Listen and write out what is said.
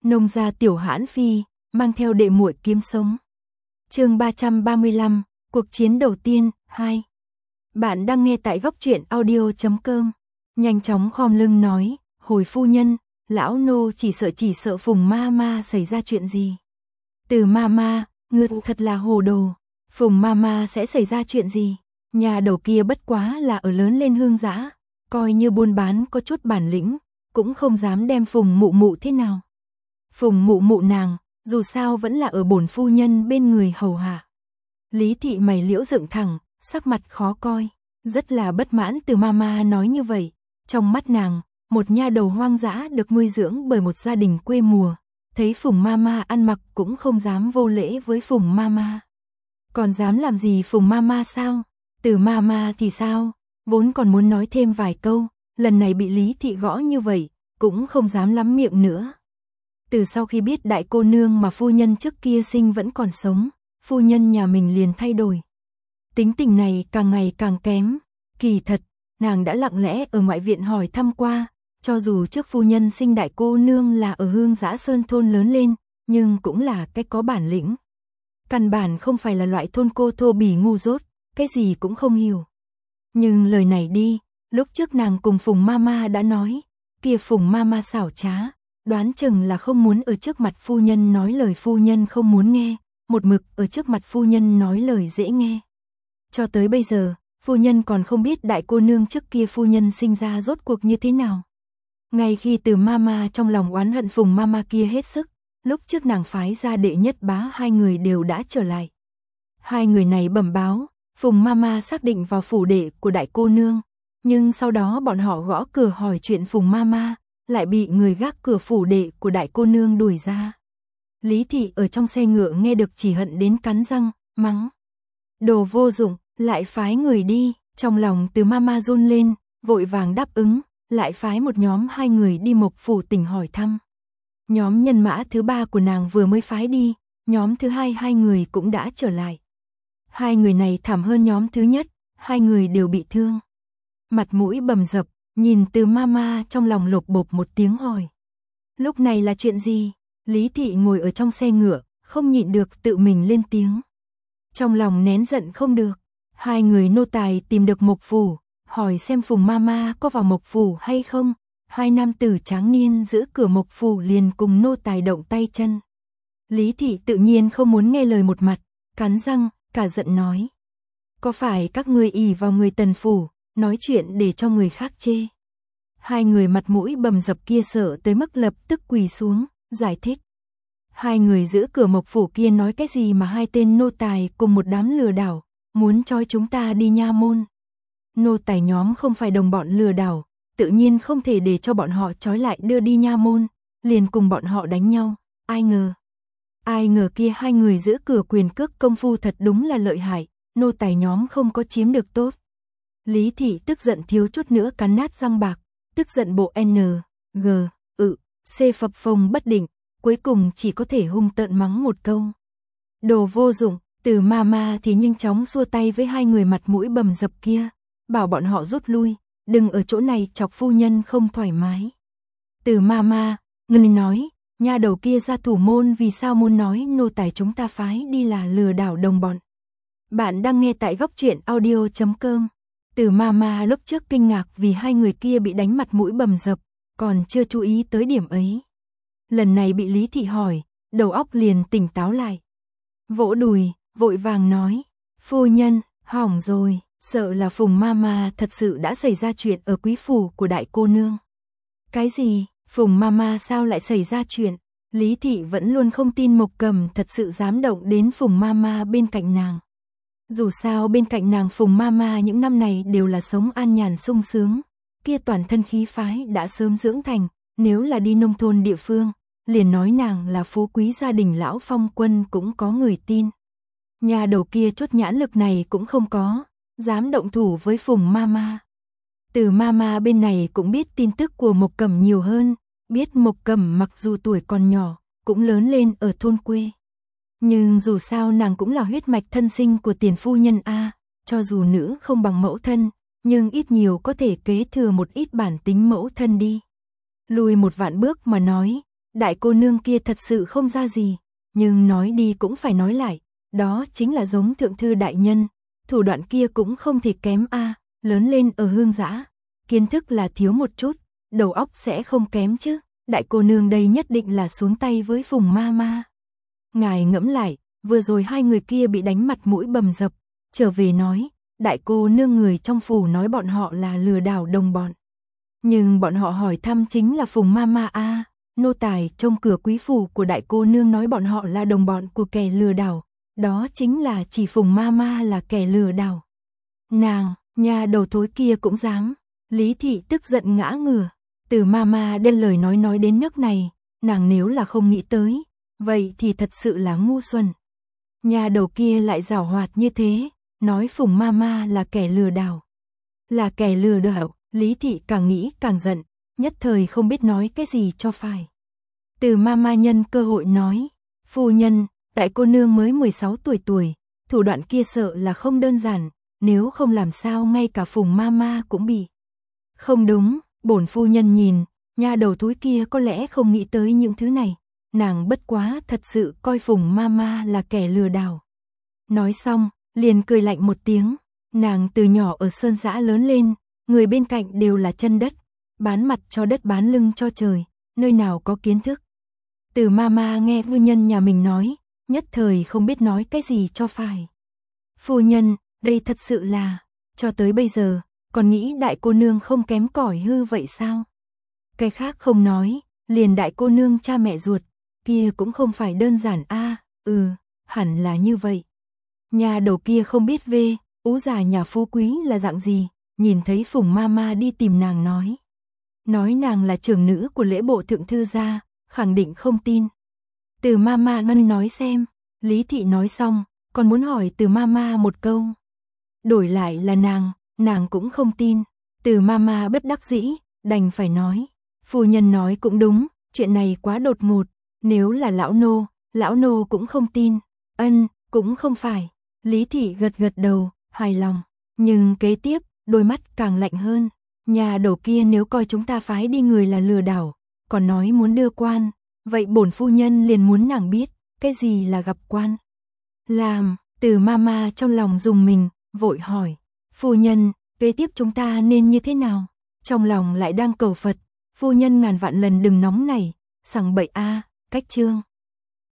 Nông gia Tiểu Hãn Phi, mang theo đệ muội kiếm sống. Chương 335, cuộc chiến đầu tiên, 2. Bạn đang nghe tại góc truyện audio.com. Nhanh chóng khom lưng nói, hồi phu nhân, lão nô chỉ sợ Phùng ma ma xảy ra chuyện gì. Từ ma ma, ngươi thật là hồ đồ. Phùng ma ma sẽ xảy ra chuyện gì? Nhà đầu kia bất quá là ở lớn lên hương dã, coi như buôn bán có chút bản lĩnh, cũng không dám đem Phùng mụ mụ thế nào. Phùng mụ mụ nàng, dù sao vẫn là ở bổn phu nhân bên người hầu hạ. Lý thị mày liễu dựng thẳng, sắc mặt khó coi, rất là bất mãn Từ mama nói như vậy. Trong mắt nàng, một nha đầu hoang dã được nuôi dưỡng bởi một gia đình quê mùa, thấy Phùng mama ăn mặc cũng không dám vô lễ với Phùng mama. Còn dám làm gì Phùng mama sao? Từ mama thì sao? Vốn còn muốn nói thêm vài câu, lần này bị Lý thị gõ như vậy, cũng không dám lắm miệng nữa. Từ sau khi biết đại cô nương mà phu nhân trước kia sinh vẫn còn sống, phu nhân nhà mình liền thay đổi. Tính tình này càng ngày càng kém, kỳ thật, nàng đã lặng lẽ ở ngoại viện hỏi thăm qua, cho dù trước phu nhân sinh đại cô nương là ở Hương Dã Sơn thôn lớn lên, nhưng cũng là cái có bản lĩnh. Căn bản không phải là loại thôn cô thô bỉ ngu dốt, cái gì cũng không hiểu. Nhưng lời này đi, lúc trước nàng cùng Phùng mama đã nói, kia Phùng mama xảo trá, đoán chừng là không muốn ở trước mặt phu nhân nói lời phu nhân không muốn nghe, một mực ở trước mặt phu nhân nói lời dễ nghe. Cho tới bây giờ, phu nhân còn không biết đại cô nương trước kia phu nhân sinh ra rốt cuộc như thế nào. Ngay khi Từ mama trong lòng oán hận Phùng mama kia hết sức, lúc trước nàng phái ra đệ nhất bá hai người đều đã trở lại. Hai người này bẩm báo, Phùng mama xác định vào phủ đệ của đại cô nương, nhưng sau đó bọn họ gõ cửa hỏi chuyện Phùng mama, lại bị người gác cửa phủ đệ của đại cô nương đuổi ra. Lý thị ở trong xe ngựa nghe được chỉ hận đến cắn răng, mắng. Đồ vô dụng, lại phái người đi, trong lòng Từ mama run lên, vội vàng đáp ứng, lại phái một nhóm hai người đi Mộc phủ tỉnh hỏi thăm. Nhóm nhân mã thứ ba của nàng vừa mới phái đi, nhóm thứ hai người cũng đã trở lại. Hai người này thảm hơn nhóm thứ nhất, hai người đều bị thương. Mặt mũi bầm dập, nhìn Từ mama trong lòng lột bột một tiếng hỏi. Lúc này là chuyện gì? Lý thị ngồi ở trong xe ngựa, không nhịn được tự mình lên tiếng. Trong lòng nén giận không được, hai người nô tài tìm được Mộc phủ, hỏi xem Phùng mama có vào Mộc phủ hay không. Hai nam tử tráng niên giữ cửa Mộc phủ liền cùng nô tài động tay chân. Lý thị tự nhiên không muốn nghe lời một mặt, cắn răng, cả giận nói. Có phải các ngươi ỷ vào người Tần phủ, nói chuyện để cho người khác chê? Hai người mặt mũi bầm dập kia sợ tới mức lập tức quỳ xuống, giải thích. Hai người giữ cửa Mộc phủ kia nói cái gì mà hai tên nô tài cùng một đám lừa đảo, muốn trói chúng ta đi nha môn. Nô tài nhóm không phải đồng bọn lừa đảo, tự nhiên không thể để cho bọn họ trói lại đưa đi nha môn, liền cùng bọn họ đánh nhau, ai ngờ kia hai người giữ cửa quyền cước công phu thật đúng là lợi hại, nô tài nhóm không có chiếm được tốt. Lý thị tức giận thiếu chút nữa cắn nát răng bạc, tức giận bộ C phập phồng bất định, cuối cùng chỉ có thể hung tợn mắng một câu. Đồ vô dụng, Từ mama thì nhanh chóng xua tay với hai người mặt mũi bầm dập kia, bảo bọn họ rút lui, đừng ở chỗ này chọc phu nhân không thoải mái. Từ mama, ngươi nói, nha đầu kia ra thủ môn vì sao muốn nói nô tài chúng ta phái đi là lừa đảo đồng bọn. Bạn đang nghe tại góc truyện audio.com. Từ mama lúc trước kinh ngạc vì hai người kia bị đánh mặt mũi bầm dập, còn chưa chú ý tới điểm ấy. Lần này bị Lý thị hỏi, đầu óc liền tỉnh táo lại. Vỗ đùi, vội vàng nói, phu nhân, hỏng rồi, sợ là Phùng mama thật sự đã xảy ra chuyện ở quý phủ của đại cô nương. Cái gì? Phùng mama sao lại xảy ra chuyện? Lý thị vẫn luôn không tin Mộc Cầm thật sự dám động đến Phùng mama bên cạnh nàng. Dù sao bên cạnh nàng Phùng mama những năm này đều là sống an nhàn sung sướng, kia toàn thân khí phái đã sớm dưỡng thành, nếu là đi nông thôn địa phương, liền nói nàng là phú quý gia đình lão phong quân cũng có người tin. Nhà đầu kia chốt nhãn lực này cũng không có, dám động thủ với Phùng mama. Từ mama bên này cũng biết tin tức của Mộc Cầm nhiều hơn, biết Mộc Cầm mặc dù tuổi còn nhỏ, cũng lớn lên ở thôn quê. Nhưng dù sao nàng cũng là huyết mạch thân sinh của tiền phu nhân A, cho dù nữ không bằng mẫu thân, nhưng ít nhiều có thể kế thừa một ít bản tính mẫu thân đi. Lùi một vạn bước mà nói, Đại cô nương kia thật sự không ra gì, nhưng nói đi cũng phải nói lại, đó chính là giống thượng thư đại nhân, thủ đoạn kia cũng không thể kém a, lớn lên ở Hương Giã, kiến thức là thiếu một chút, đầu óc sẽ không kém chứ, đại cô nương đây nhất định là xuống tay với Phùng ma ma. Ngài ngẫm lại, vừa rồi hai người kia bị đánh mặt mũi bầm dập, trở về nói, đại cô nương người trong phủ nói bọn họ là lừa đảo đồng bọn. Nhưng bọn họ hỏi thăm chính là Phùng ma ma a, nô tài trong cửa quý phủ của đại cô nương nói bọn họ là đồng bọn của kẻ lừa đảo, đó chính là chỉ Phùng ma ma là kẻ lừa đảo. Nàng, nhà đầu thối kia cũng dám. Lý thị tức giận ngã ngửa, Từ ma ma đem lời nói đến nước này, nàng nếu là không nghĩ tới, vậy thì thật sự là ngu xuẩn. Nhà đầu kia lại giảo hoạt như thế, nói Phùng ma ma là kẻ lừa đảo. Là kẻ lừa đảo, Lý thị càng nghĩ càng giận, nhất thời không biết nói cái gì cho phải. Từ ma ma nhân cơ hội nói, phu nhân, đại cô nương mới 16 tuổi, thủ đoạn kia sợ là không đơn giản, nếu không làm sao ngay cả Phùng ma ma cũng bị. Không đúng, bổn phu nhân nhìn, nha đầu thúi kia có lẽ không nghĩ tới những thứ này, nàng bất quá thật sự coi Phùng ma ma là kẻ lừa đảo. Nói xong, liền cười lạnh một tiếng, nàng từ nhỏ ở Sơn Giã lớn lên, người bên cạnh đều là chân đất, bán mặt cho đất bán lưng cho trời, nơi nào có kiến thức. Từ ma ma nghe phu nhân nhà mình nói, nhất thời không biết nói cái gì cho phải. Phu nhân, đây thật sự là, cho tới bây giờ, còn nghĩ đại cô nương không kém cỏi hư vậy sao? Cái khác không nói, liền đại cô nương cha mẹ ruột, kia cũng không phải đơn giản a, hẳn là như vậy. Nhà đầu kia không biết ú già nhà phú quý là dạng gì, nhìn thấy Phùng ma ma đi tìm nàng nói nàng là trưởng nữ của lễ bộ thượng thư gia, khẳng định không tin. Từ ma ma ngân nói xem, Lý thị nói xong, còn muốn hỏi từ ma ma một câu. Đổi lại là nàng cũng không tin. Từ ma ma bất đắc dĩ, đành phải nói, phu nhân nói cũng đúng, chuyện này quá đột ngột, nếu là lão nô cũng không tin. Cũng không phải. Lý thị gật đầu, hài lòng, nhưng kế tiếp, đôi mắt càng lạnh hơn. Nhà đầu kia nếu coi chúng ta phái đi người là lừa đảo, còn nói muốn đưa quan, vậy bổn phu nhân liền muốn nàng biết, cái gì là gặp quan. Làm, Từ ma ma trong lòng dùng mình, vội hỏi, phu nhân, kế tiếp chúng ta nên như thế nào? Trong lòng lại đang cầu Phật, phu nhân ngàn vạn lần đừng nóng nảy, sằng bậy a, cách chương.